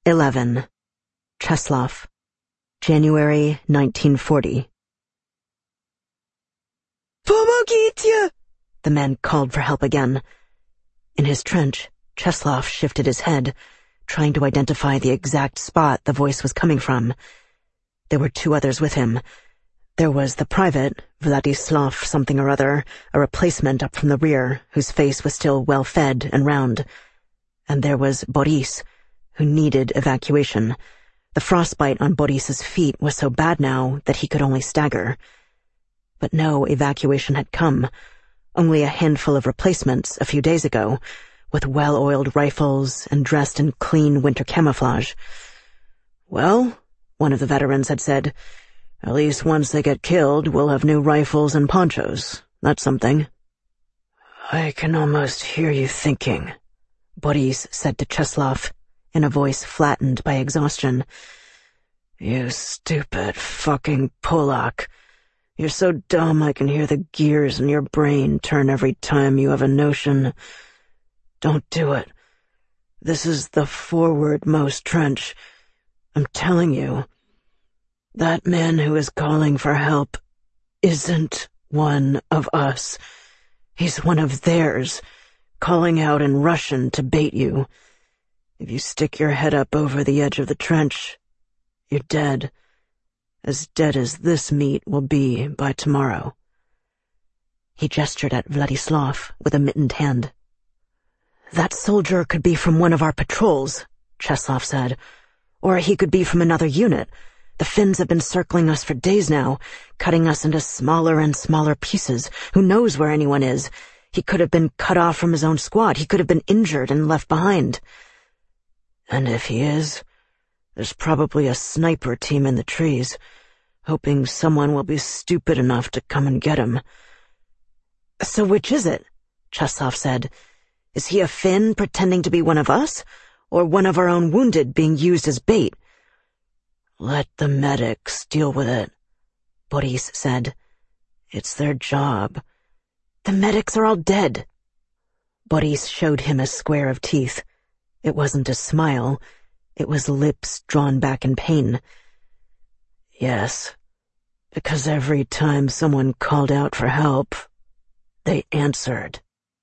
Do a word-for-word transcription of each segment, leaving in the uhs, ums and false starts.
eleven. Cheslov. January nineteen forty. Pomogите! The man called for help again. In his trench, Cheslov shifted his head, trying to identify the exact spot the voice was coming from. There were two others with him. There was the private, Vladislav something or other, a replacement up from the rear, whose face was still well-fed and round. And there was Boris, who needed evacuation. The frostbite on Boris's feet was so bad now that he could only stagger. But no evacuation had come. Only a handful of replacements a few days ago, with well-oiled rifles and dressed in clean winter camouflage. "Well," one of the veterans had said, "at least once they get killed, we'll have new rifles and ponchos. That's something." "I can almost hear you thinking," Boris said to Cheslov, in a voice flattened by exhaustion. "You stupid fucking Polak. You're so dumb I can hear the gears in your brain turn every time you have a notion. Don't do it. This is the forwardmost trench. I'm telling you, that man who is calling for help isn't one of us. He's one of theirs, calling out in Russian to bait you. If you stick your head up over the edge of the trench, you're dead. As dead as this meat will be by tomorrow." He gestured at Vladislav with a mittened hand. "That soldier could be from one of our patrols," Cheslov said. "Or he could be from another unit. The Finns have been circling us for days now, cutting us into smaller and smaller pieces. Who knows where anyone is? He could have been cut off from his own squad. He could have been injured and left behind." "And if he is, there's probably a sniper team in the trees, hoping someone will be stupid enough to come and get him." "So which is it?" Cheslov said. "Is he a Finn pretending to be one of us, or one of our own wounded being used as bait?" "Let the medics deal with it," Boris said. "It's their job." "The medics are all dead." Boris showed him a square of teeth. It wasn't a smile. It was lips drawn back in pain. "Yes, because every time someone called out for help, they answered."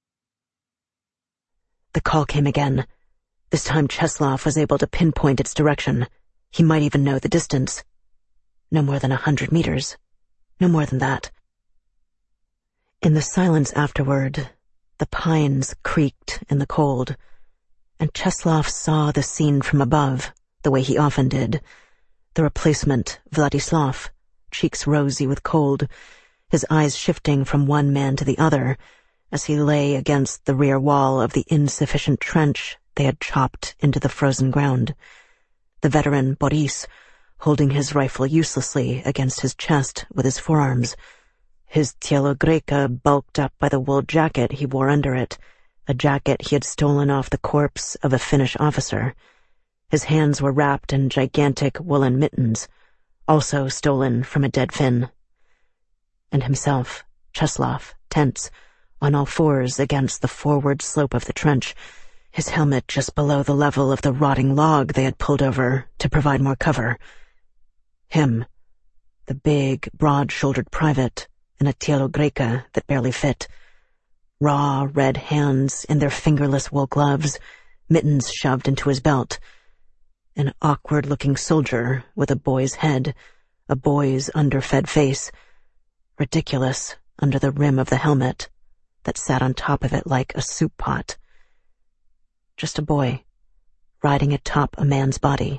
The call came again. This time Cheslov was able to pinpoint its direction. He might even know the distance. No more than a hundred meters. No more than that. In the silence afterward, the pines creaked in the cold, and Cheslov saw the scene from above, the way he often did. The replacement, Vladislav, cheeks rosy with cold, his eyes shifting from one man to the other, as he lay against the rear wall of the insufficient trench they had chopped into the frozen ground. The veteran, Boris, holding his rifle uselessly against his chest with his forearms, his Tielo-Greka bulked up by the wool jacket he wore under it, a jacket he had stolen off the corpse of a Finnish officer. His hands were wrapped in gigantic woolen mittens, also stolen from a dead Finn. And himself, Cheslov, tense, on all fours against the forward slope of the trench, his helmet just below the level of the rotting log they had pulled over to provide more cover. Him, the big, broad-shouldered private, in a Tielo-Greka that barely fit. Raw, red hands in their fingerless wool gloves, mittens shoved into his belt. An awkward-looking soldier with a boy's head, a boy's underfed face, ridiculous under the rim of the helmet that sat on top of it like a soup pot. Just a boy, riding atop a man's body.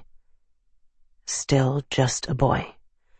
Still just a boy.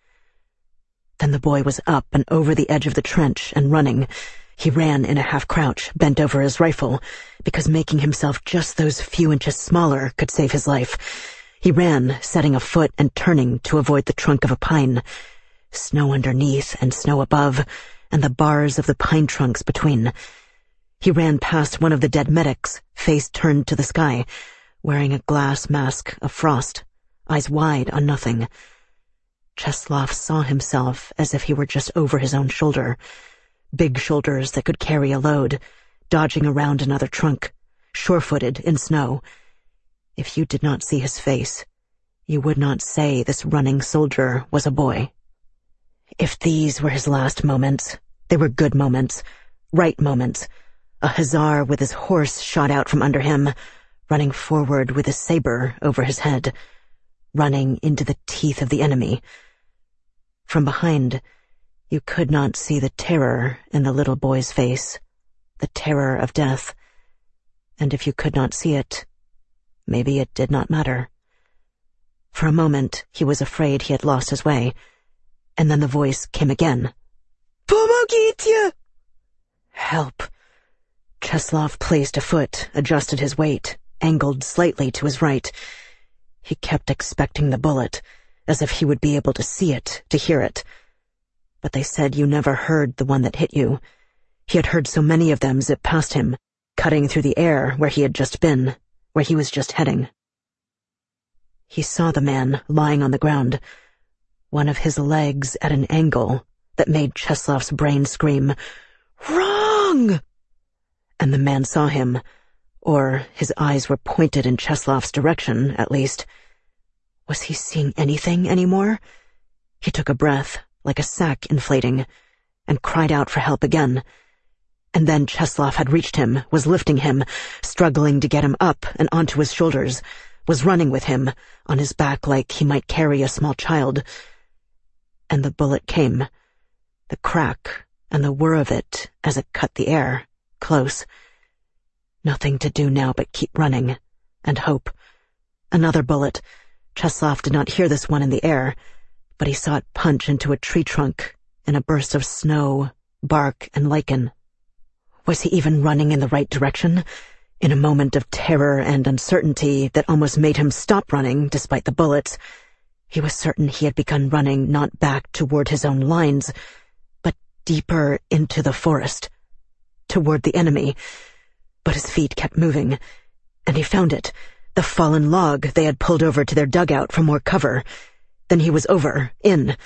Then the boy was up and over the edge of the trench and running. He ran in a half-crouch, bent over his rifle, because making himself just those few inches smaller could save his life. He ran, setting a foot and turning to avoid the trunk of a pine. Snow underneath and snow above, and the bars of the pine trunks between. He ran past one of the dead medics, face turned to the sky, wearing a glass mask of frost, eyes wide on nothing. Cheslov saw himself as if he were just over his own shoulder. Big shoulders that could carry a load, dodging around another trunk, sure-footed in snow. If you did not see his face, you would not say this running soldier was a boy. If these were his last moments, they were good moments, right moments. A hussar with his horse shot out from under him, running forward with his saber over his head, running into the teeth of the enemy. From behind, you could not see the terror in the little boy's face, the terror of death. And if you could not see it, maybe it did not matter. For a moment, he was afraid he had lost his way, and then the voice came again. Pomogите! Help. Czeslaw placed a foot, adjusted his weight, angled slightly to his right. He kept expecting the bullet, as if he would be able to see it, to hear it. But they said you never heard the one that hit you. He had heard so many of them zip past him, cutting through the air where he had just been, where he was just heading. He saw the man lying on the ground, one of his legs at an angle that made Czeslaw's brain scream, "Wrong!" And the man saw him, or his eyes were pointed in Czeslaw's direction, at least. Was he seeing anything anymore? He took a breath, like a sack inflating, and cried out for help again. And then Czeslaw had reached him, was lifting him, struggling to get him up and onto his shoulders, was running with him, on his back like he might carry a small child. And the bullet came, the crack and the whir of it as it cut the air, close. Nothing to do now but keep running, and hope. Another bullet. Czeslaw did not hear this one in the air, but he saw it punch into a tree trunk in a burst of snow, bark, and lichen. Was he even running in the right direction? In a moment of terror and uncertainty that almost made him stop running despite the bullets, he was certain he had begun running not back toward his own lines, but deeper into the forest, toward the enemy. But his feet kept moving, and he found it, the fallen log they had pulled over to their dugout for more cover. Then he was over, in.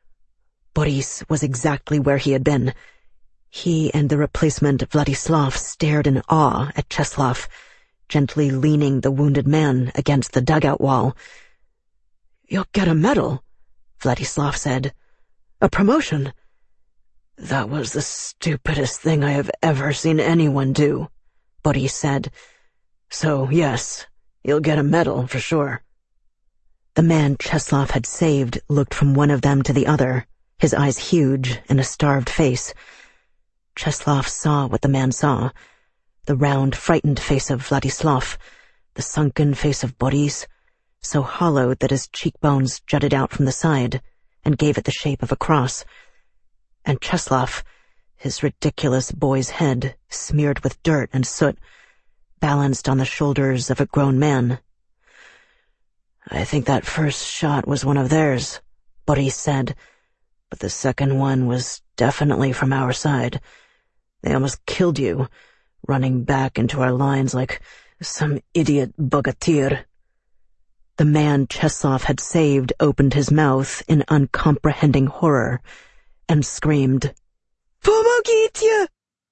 Boris was exactly where he had been. He and the replacement Vladislav stared in awe at Czeslaw, gently leaning the wounded man against the dugout wall. "You'll get a medal," Vladislav said. "A promotion." "That was the stupidest thing I have ever seen anyone do," Boris said. "So, yes, you'll get a medal for sure." The man Czeslaw had saved looked from one of them to the other, his eyes huge in a starved face. Czeslaw saw what the man saw, the round, frightened face of Vladislav, the sunken face of Boris, so hollowed that his cheekbones jutted out from the side and gave it the shape of a cross. And Czeslaw, his ridiculous boy's head smeared with dirt and soot, balanced on the shoulders of a grown man. "I think that first shot was one of theirs," Boris said, "but the second one was definitely from our side. They almost killed you, running back into our lines like some idiot bogatyr." The man Czeslaw had saved opened his mouth in uncomprehending horror and screamed, "Pomogite!"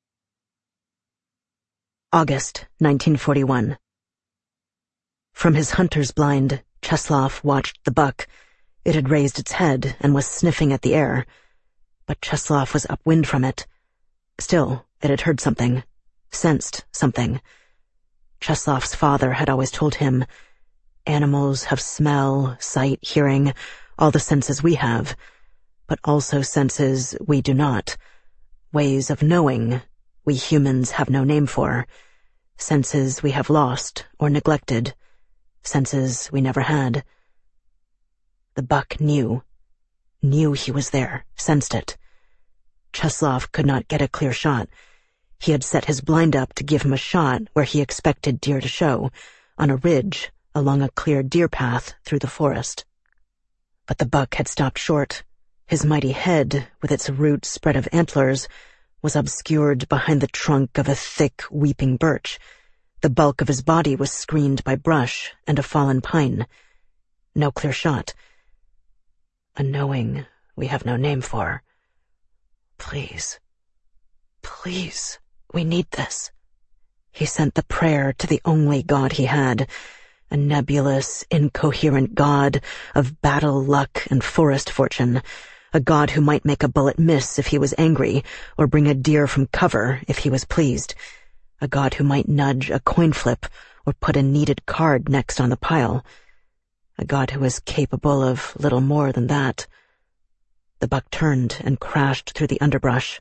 August nineteen forty-one. From his hunter's blind, Czeslaw watched the buck. It had raised its head and was sniffing at the air, but Czeslaw was upwind from it. Still, it had heard something, sensed something. Czeslaw's father had always told him, "Animals have smell, sight, hearing, all the senses we have, but also senses we do not, ways of knowing we humans have no name for, senses we have lost or neglected, senses we never had." The buck knew, knew he was there, sensed it. Czeslaw could not get a clear shot. He had set his blind up to give him a shot where he expected deer to show, on a ridge along a clear deer path through the forest. But the buck had stopped short. His mighty head, with its root spread of antlers, was obscured behind the trunk of a thick, weeping birch. The bulk of his body was screened by brush and a fallen pine. No clear shot. A knowing we have no name for. Please, please, we need this. He sent the prayer to the only God he had, A nebulous, incoherent god of battle luck and forest fortune, a god who might make a bullet miss if he was angry, or bring a deer from cover if he was pleased, a god who might nudge a coin flip or put a needed card next on the pile, a god who was capable of little more than that. The buck turned and crashed through the underbrush.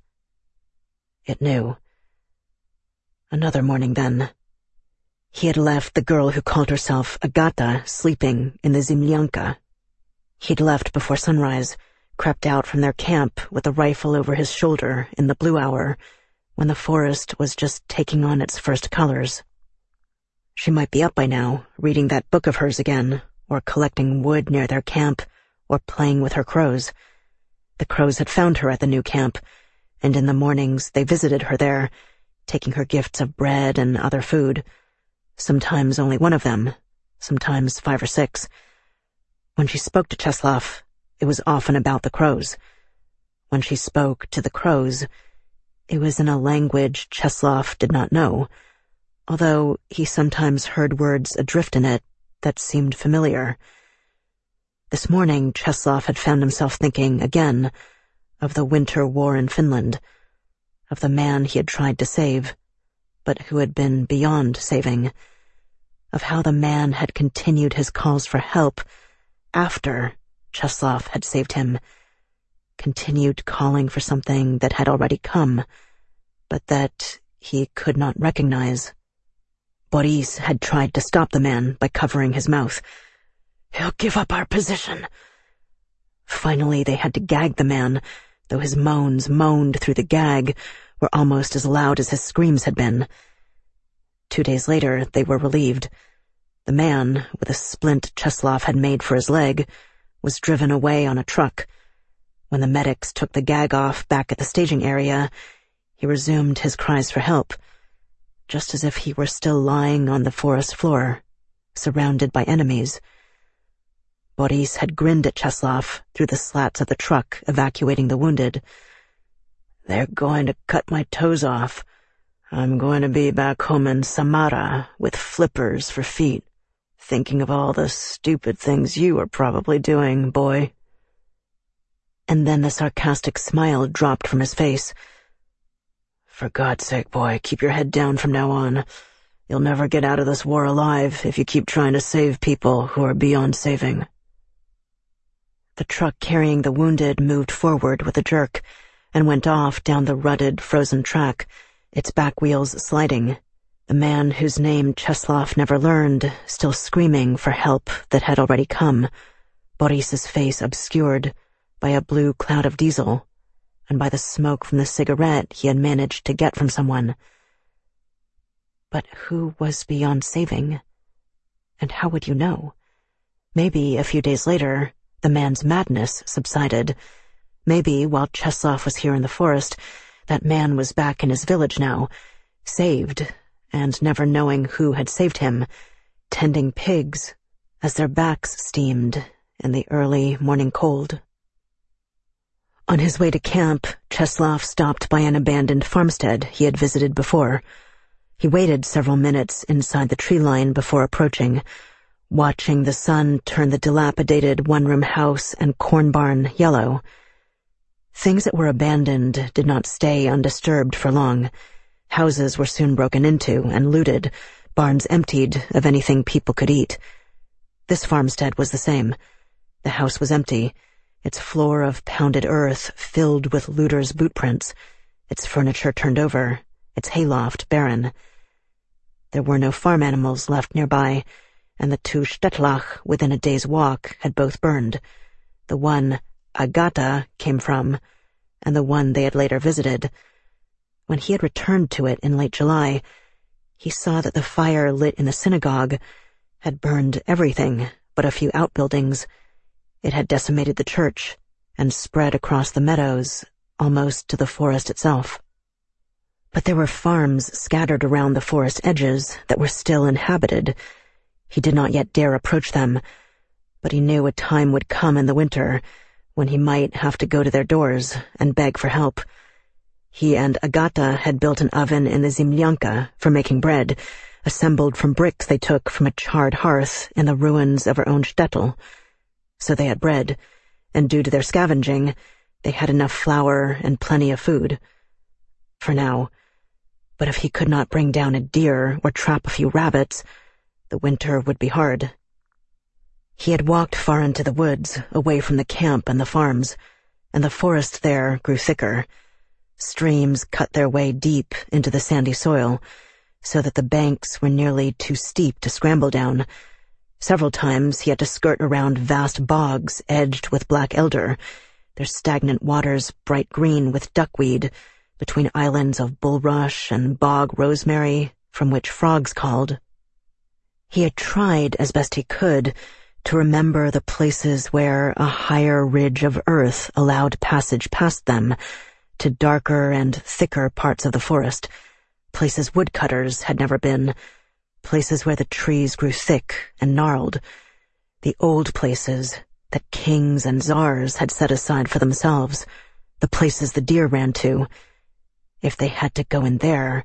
It knew. Another morning, then. He had left the girl who called herself Agata sleeping in the Zemlyanka. He'd left before sunrise, crept out from their camp with a rifle over his shoulder in the blue hour, when the forest was just taking on its first colors. She might be up by now, reading that book of hers again, or collecting wood near their camp, or playing with her crows. The crows had found her at the new camp, and in the mornings they visited her there, taking her gifts of bread and other food. Sometimes only one of them, sometimes five or six. When she spoke to Cheslov, it was often about the crows. When she spoke to the crows, it was in a language Cheslov did not know, although he sometimes heard words adrift in it that seemed familiar. This morning, Cheslov had found himself thinking again of the winter war in Finland, of the man he had tried to save, but who had been beyond saving, of how the man had continued his calls for help after Cheslov had saved him, continued calling for something that had already come, but that he could not recognize. Boris had tried to stop the man by covering his mouth. "He'll give up our position." Finally, they had to gag the man, though his moans moaned through the gag were almost as loud as his screams had been. Two days later, they were relieved. The man, with a splint Cheslov had made for his leg, was driven away on a truck. When the medics took the gag off back at the staging area, he resumed his cries for help, just as if he were still lying on the forest floor, surrounded by enemies. Boris had grinned at Cheslov through the slats of the truck evacuating the wounded. "They're going to cut my toes off. I'm going to be back home in Samara with flippers for feet, thinking of all the stupid things you are probably doing, boy." And then the sarcastic smile dropped from his face. "For God's sake, boy, keep your head down from now on. You'll never get out of this war alive if you keep trying to save people who are beyond saving." The truck carrying the wounded moved forward with a jerk and went off down the rutted, frozen track, its back wheels sliding, the man whose name Cheslov never learned still screaming for help that had already come, Boris's face obscured by a blue cloud of diesel and by the smoke from the cigarette he had managed to get from someone. But who was beyond saving? And how would you know? Maybe a few days later, the man's madness subsided. Maybe while Cheslov was here in the forest, that man was back in his village now, saved, and never knowing who had saved him, tending pigs as their backs steamed in the early morning cold. On his way to camp, Cheslov stopped by an abandoned farmstead he had visited before. He waited several minutes inside the tree line before approaching, watching the sun turn the dilapidated one-room house and corn barn yellow. Things that were abandoned did not stay undisturbed for long. Houses were soon broken into and looted, barns emptied of anything people could eat. This farmstead was the same. The house was empty, its floor of pounded earth filled with looters' bootprints, its furniture turned over, its hayloft barren. There were no farm animals left nearby, and the two Stettlach within a day's walk had both burned. The one Agata came from, and the one they had later visited. When he had returned to it in late July, he saw that the fire lit in the synagogue had burned everything but a few outbuildings. It had decimated the church and spread across the meadows, almost to the forest itself. But there were farms scattered around the forest edges that were still inhabited. He did not yet dare approach them, but he knew a time would come in the winter when he might have to go to their doors and beg for help. He and Agata had built an oven in the Zemlyanka for making bread, assembled from bricks they took from a charred hearth in the ruins of her own shtetl. So they had bread, and due to their scavenging, they had enough flour and plenty of food. For now. But if he could not bring down a deer or trap a few rabbits, the winter would be hard. He had walked far into the woods, away from the camp and the farms, and the forest there grew thicker. Streams cut their way deep into the sandy soil, so that the banks were nearly too steep to scramble down. Several times he had to skirt around vast bogs edged with black elder, their stagnant waters bright green with duckweed, between islands of bulrush and bog rosemary, from which frogs called. He had tried as best he could to remember the places where a higher ridge of earth allowed passage past them to darker and thicker parts of the forest, places woodcutters had never been, places where the trees grew thick and gnarled, the old places that kings and czars had set aside for themselves, the places the deer ran to. If they had to go in there.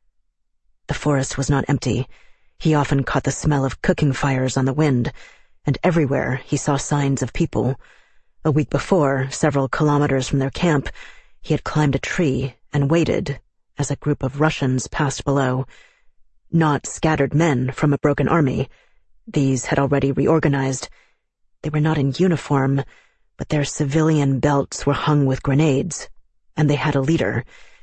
The forest was not empty. He often caught the smell of cooking fires on the wind, and everywhere he saw signs of people. A week before, several kilometers from their camp, he had climbed a tree and waited as a group of Russians passed below. Not scattered men from a broken army. These had already reorganized. They were not in uniform, but their civilian belts were hung with grenades, and they had a leader.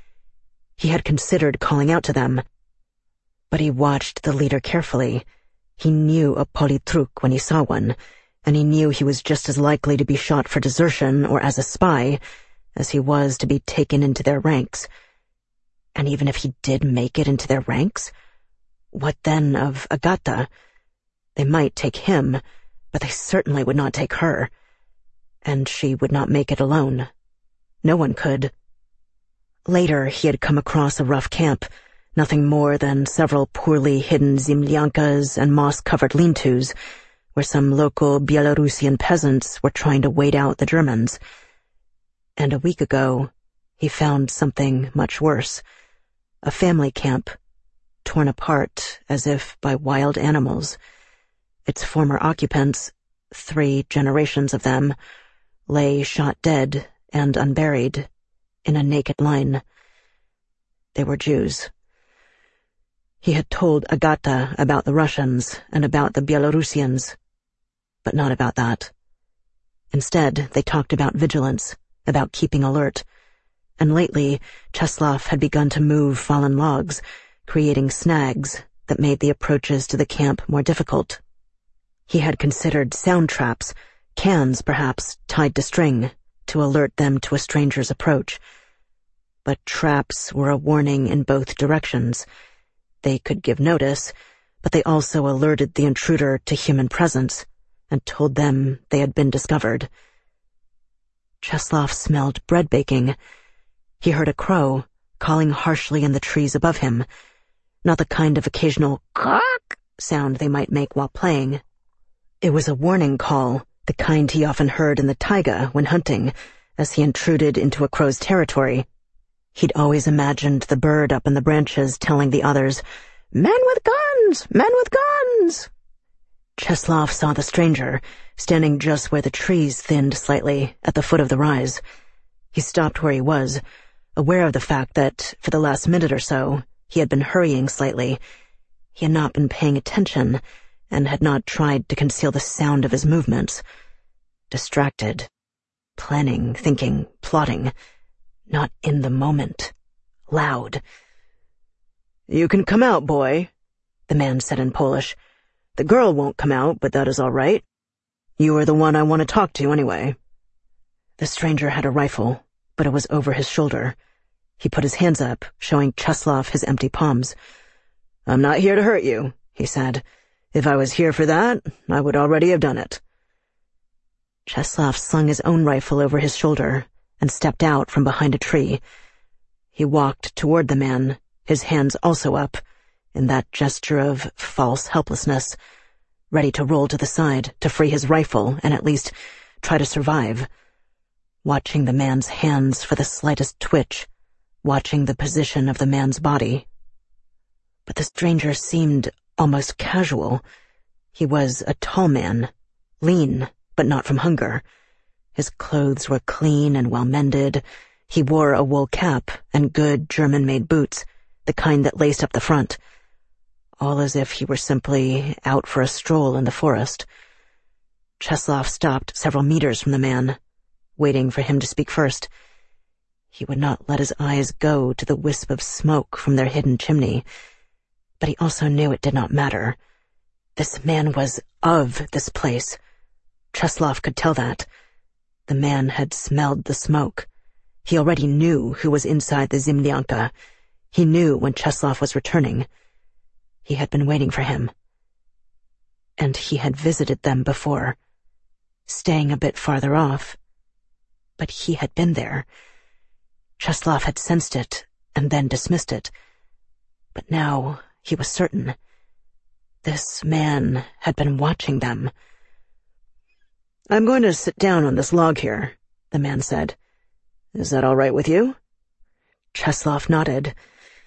He had considered calling out to them, but he watched the leader carefully. He knew a politruk when he saw one, and he knew he was just as likely to be shot for desertion or as a spy as he was to be taken into their ranks. And even if he did make it into their ranks, what then of Agata? They might take him, but they certainly would not take her. And she would not make it alone. No one could. Later, he had come across a rough camp, nothing more than several poorly hidden zimlyankas and moss-covered lean-tos, where some local Belarusian peasants were trying to wait out the Germans. And a week ago, he found something much worse. A family camp, torn apart as if by wild animals. Its former occupants, three generations of them, lay shot dead and unburied, in a naked line. They were Jews. He had told Agata about the Russians and about the Belarusians, but not about that. Instead, they talked about vigilance, about keeping alert, and lately Czeslaw had begun to move fallen logs, creating snags that made the approaches to the camp more difficult. He had considered sound traps, cans perhaps tied to string, to alert them to a stranger's approach. But traps were a warning in both directions. They could give notice, but they also alerted the intruder to human presence and told them they had been discovered. Czeslaw smelled bread baking. He heard a crow calling harshly in the trees above him, not the kind of occasional "cack" sound they might make while playing. It was a warning call, the kind he often heard in the taiga when hunting, as he intruded into a crow's territory. He'd always imagined the bird up in the branches telling the others, "Men with guns! Men with guns!" Czeslaw saw the stranger, standing just where the trees thinned slightly at the foot of the rise. He stopped where he was, aware of the fact that, for the last minute or so, he had been hurrying slightly. He had not been paying attention, and had not tried to conceal the sound of his movements. Distracted. Planning, thinking, plotting. Not in the moment. Loud. "You can come out, boy," the man said in Polish. "The girl won't come out, but that is all right. You are the one I want to talk to, anyway." The stranger had a rifle, but it was over his shoulder. He put his hands up, showing Czeslaw his empty palms. "I'm not here to hurt you," he said. "If I was here for that, I would already have done it." Czeslaw slung his own rifle over his shoulder and stepped out from behind a tree. He walked toward the man, his hands also up, in that gesture of false helplessness, ready to roll to the side, to free his rifle and at least try to survive. Watching the man's hands for the slightest twitch, watching the position of the man's body. But the stranger seemed almost casual. He was a tall man, lean, but not from hunger. His clothes were clean and well-mended. He wore a wool cap and good German-made boots, the kind that laced up the front, all as if he were simply out for a stroll in the forest. Cheslov stopped several meters from the man, waiting for him to speak first. He would not let his eyes go to the wisp of smoke from their hidden chimney, but he also knew it did not matter. This man was of this place. Cheslov could tell that. The man had smelled the smoke. He already knew who was inside the Zimlyanka. He knew when Cheslov was returning. He had been waiting for him. And he had visited them before, staying a bit farther off. But he had been there. Cheslov had sensed it and then dismissed it. But now he was certain. This man had been watching them. "I'm going to sit down on this log here," the man said. "Is that all right with you?" Cheslov nodded.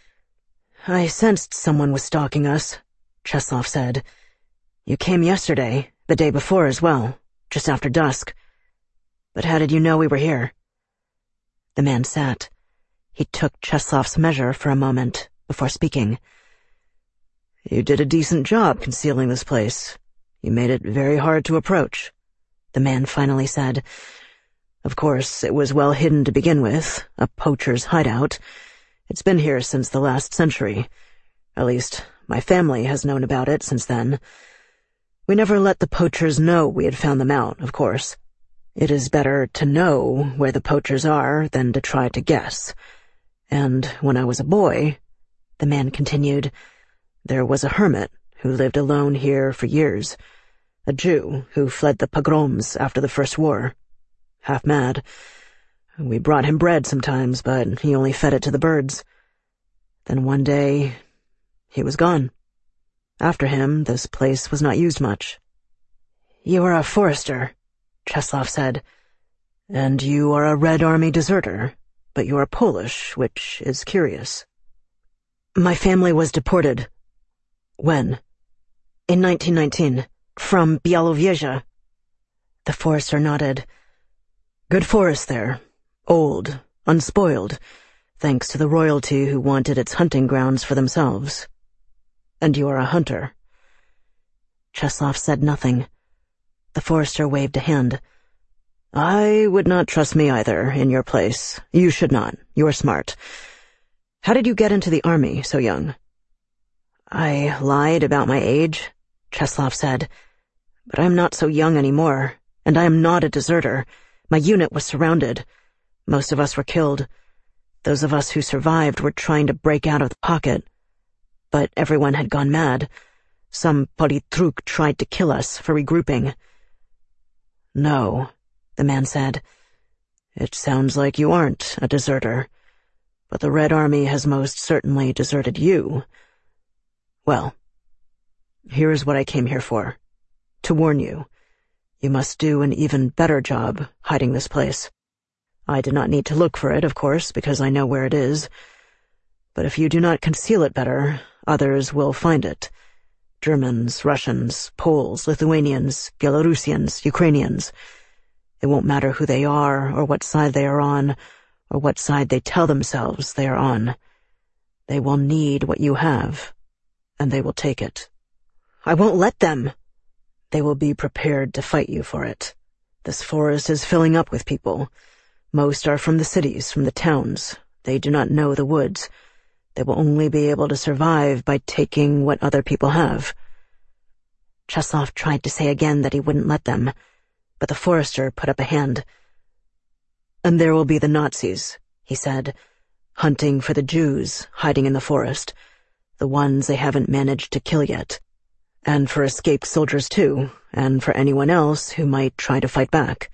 "I sensed someone was stalking us," Cheslov said. "You came yesterday, the day before as well, just after dusk. But how did you know we were here?" The man sat. He took Cheslov's measure for a moment before speaking. "You did a decent job concealing this place. You made it very hard to approach," the man finally said. "Of course, it was well hidden to begin with, a poacher's hideout. It's been here since the last century. At least, my family has known about it since then. We never let the poachers know we had found them out, of course. It is better to know where the poachers are than to try to guess. And when I was a boy," the man continued, "there was a hermit who lived alone here for years, a Jew who fled the pogroms after the First War. Half mad. We brought him bread sometimes, but he only fed it to the birds. Then one day, he was gone. After him, this place was not used much." "You are a forester," Cheslov said. "And you are a Red Army deserter, but you are Polish, which is curious." "My family was deported." "When?" "In nineteen nineteen, from Białowieża." The forester nodded. "Good forest there. Old, unspoiled, thanks to the royalty who wanted its hunting grounds for themselves. And you are a hunter." Cheslov said nothing. The forester waved a hand. "I would not trust me either, in your place. You should not. You are smart. How did you get into the army so young?" "I lied about my age," Cheslov said. "But I am not so young anymore, and I am not a deserter. My unit was surrounded. Most of us were killed. Those of us who survived were trying to break out of the pocket. But everyone had gone mad. Some politruk tried to kill us for regrouping." "No," the man said. "It sounds like you aren't a deserter. But the Red Army has most certainly deserted you. Well, here is what I came here for. To warn you. You must do an even better job hiding this place. I did not need to look for it, of course, because I know where it is. But if you do not conceal it better, others will find it. Germans, Russians, Poles, Lithuanians, Belarusians, Ukrainians. It won't matter who they are, or what side they are on, or what side they tell themselves they are on. They will need what you have, and they will take it. I won't let them. They will be prepared to fight you for it. This forest is filling up with people. Most are from the cities, from the towns. They do not know the woods. They will only be able to survive by taking what other people have." Cheslov tried to say again that he wouldn't let them, but the forester put up a hand. "And there will be the Nazis," he said, "hunting for the Jews hiding in the forest, the ones they haven't managed to kill yet. And for escaped soldiers too, and for anyone else who might try to fight back."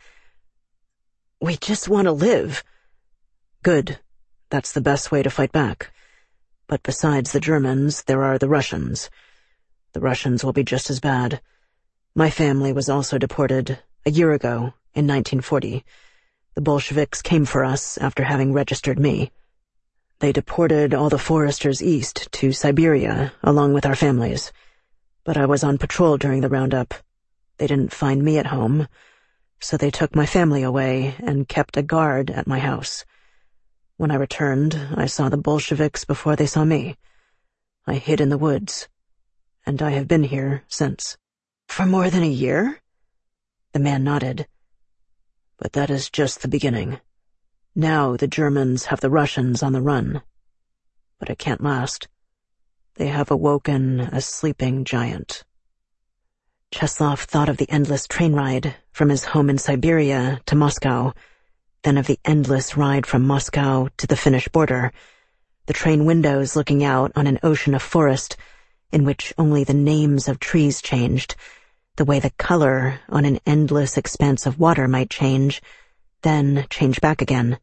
"We just want to live." "Good. That's the best way to fight back. But besides the Germans, there are the Russians. The Russians will be just as bad. My family was also deported a year ago, in nineteen forty. The Bolsheviks came for us after having registered me. They deported all the foresters east to Siberia, along with our families. But I was on patrol during the roundup. They didn't find me at home, so they took my family away and kept a guard at my house. When I returned, I saw the Bolsheviks before they saw me. I hid in the woods, and I have been here since. For more than a year? The man nodded. But that is just the beginning. Now the Germans have the Russians on the run. But it can't last. They have awoken a sleeping giant. Cheslov thought of the endless train ride from his home in Siberia to Moscow, then of the endless ride from Moscow to the Finnish border, the train windows looking out on an ocean of forest in which only the names of trees changed, the way the color on an endless expanse of water might change, then change back again.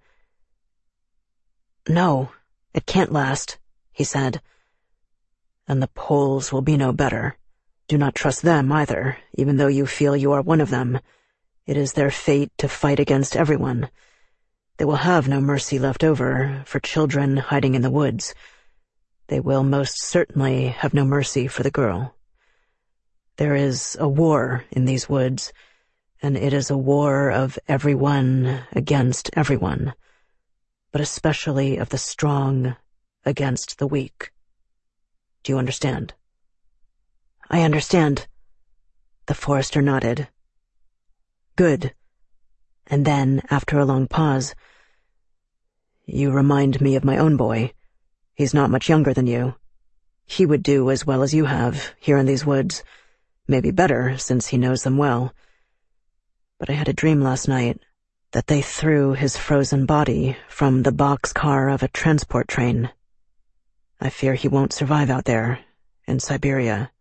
No, it can't last, he said. And the Poles will be no better. Do not trust them either, even though you feel you are one of them. It is their fate to fight against everyone. They will have no mercy left over for children hiding in the woods. They will most certainly have no mercy for the girl. There is a war in these woods, and it is a war of everyone against everyone, but especially of the strong against the weak. Do you understand? I understand. The forester nodded. Good. And then, after a long pause, you remind me of my own boy. He's not much younger than you. He would do as well as you have here in these woods, maybe better since he knows them well. But I had a dream last night that they threw his frozen body from the boxcar of a transport train. I fear he won't survive out there, in Siberia.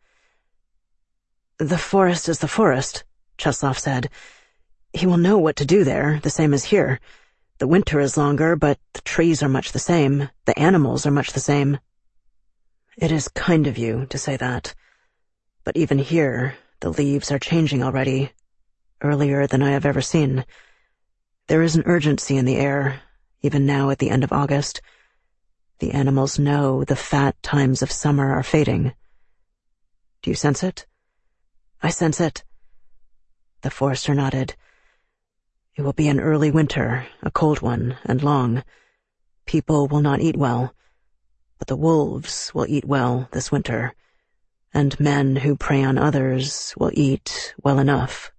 The forest is the forest, Cheslov said. He will know what to do there, the same as here. The winter is longer, but the trees are much the same. The animals are much the same. It is kind of you to say that. But even here, the leaves are changing already, earlier than I have ever seen. There is an urgency in the air, even now at the end of August. The animals know the fat times of summer are fading. Do you sense it? I sense it. The forester nodded. It will be an early winter, a cold one, and long. People will not eat well, but the wolves will eat well this winter, and men who prey on others will eat well enough.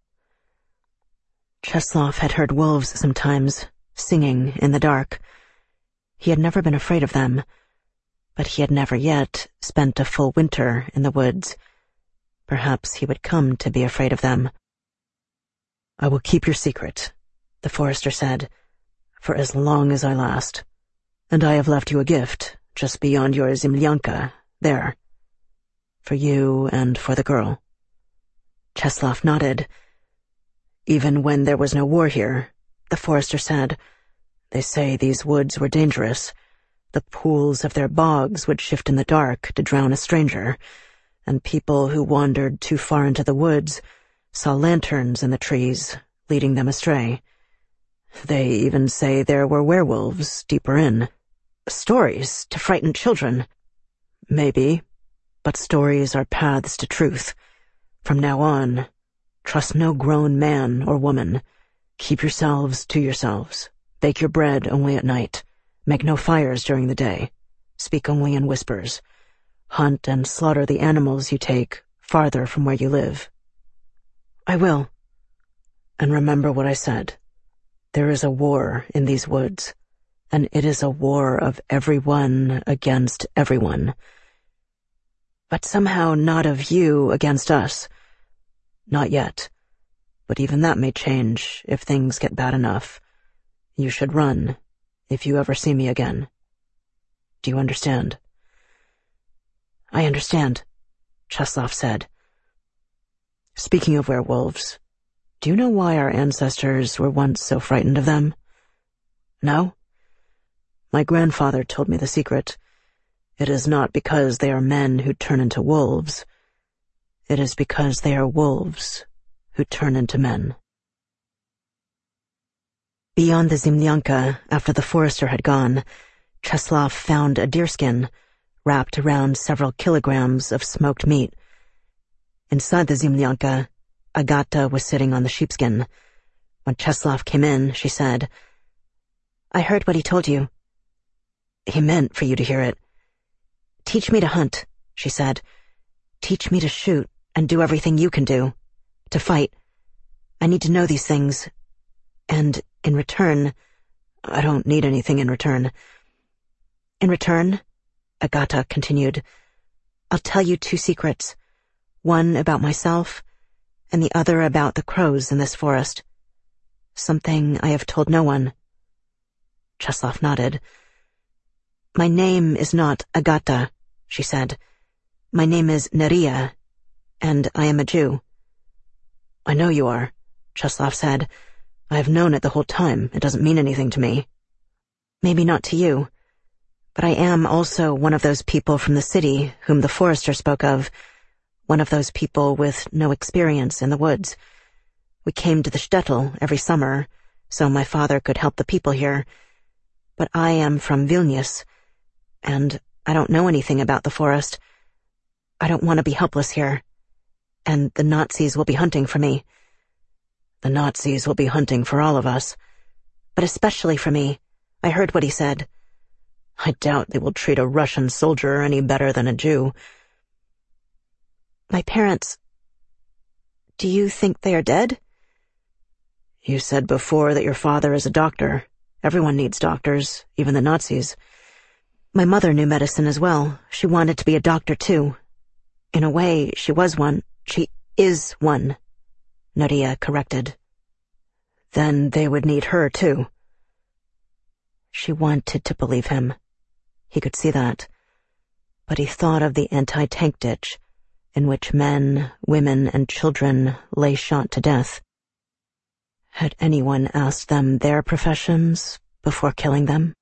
Cheslov had heard wolves sometimes, singing in the dark. He had never been afraid of them, but he had never yet spent a full winter in the woods. Perhaps he would come to be afraid of them. I will keep your secret, the forester said, for as long as I last. And I have left you a gift, just beyond your Zemlyanka, there. For you and for the girl. Cheslov nodded. Even when there was no war here, the forester said, they say these woods were dangerous. The pools of their bogs would shift in the dark to drown a stranger, and people who wandered too far into the woods saw lanterns in the trees, leading them astray. They even say there were werewolves deeper in. Stories to frighten children. Maybe, but stories are paths to truth. From now on, trust no grown man or woman. Keep yourselves to yourselves. Bake your bread only at night. Make no fires during the day. Speak only in whispers. Hunt and slaughter the animals you take farther from where you live. I will. And remember what I said. There is a war in these woods, and it is a war of everyone against everyone. But somehow not of you against us. Not yet. But even that may change if things get bad enough. You should run if you ever see me again. Do you understand? I understand, Cheslov said. Speaking of werewolves, do you know why our ancestors were once so frightened of them? No? My grandfather told me the secret. It is not because they are men who turn into wolves. It is because they are wolves who turn into men. Beyond the Zemlyanka, after the forester had gone, Cheslav found a deerskin wrapped around several kilograms of smoked meat. Inside the Zemlyanka, Agata was sitting on the sheepskin. When Cheslav came in, she said, "I heard what he told you. He meant for you to hear it. Teach me to hunt," she said. "Teach me to shoot and do everything you can do. To fight. I need to know these things. And in return, I don't need anything in return. In return," Agata continued, "I'll tell you two secrets. One about myself, and the other about the crows in this forest. Something I have told no one." Cheslav nodded. "My name is not Agata," she said. "My name is Neria, and I am a Jew." "I know you are," Cheslav said. "I have known it the whole time. It doesn't mean anything to me." "Maybe not to you, but I am also one of those people from the city whom the forester spoke of, one of those people with no experience in the woods. We came to the shtetl every summer, so my father could help the people here. But I am from Vilnius, and I don't know anything about the forest. I don't want to be helpless here, and the Nazis will be hunting for me." "The Nazis will be hunting for all of us." "But especially for me. I heard what he said." "I doubt they will treat a Russian soldier any better than a Jew." "My parents, do you think they are dead?" "You said before that your father is a doctor. Everyone needs doctors, even the Nazis." "My mother knew medicine as well. She wanted to be a doctor too. In a way, she was one. She is one," Nadia corrected. "Then they would need her too." She wanted to believe him. He could see that. But he thought of the anti-tank ditch, in which men, women, and children lay shot to death. Had anyone asked them their professions before killing them?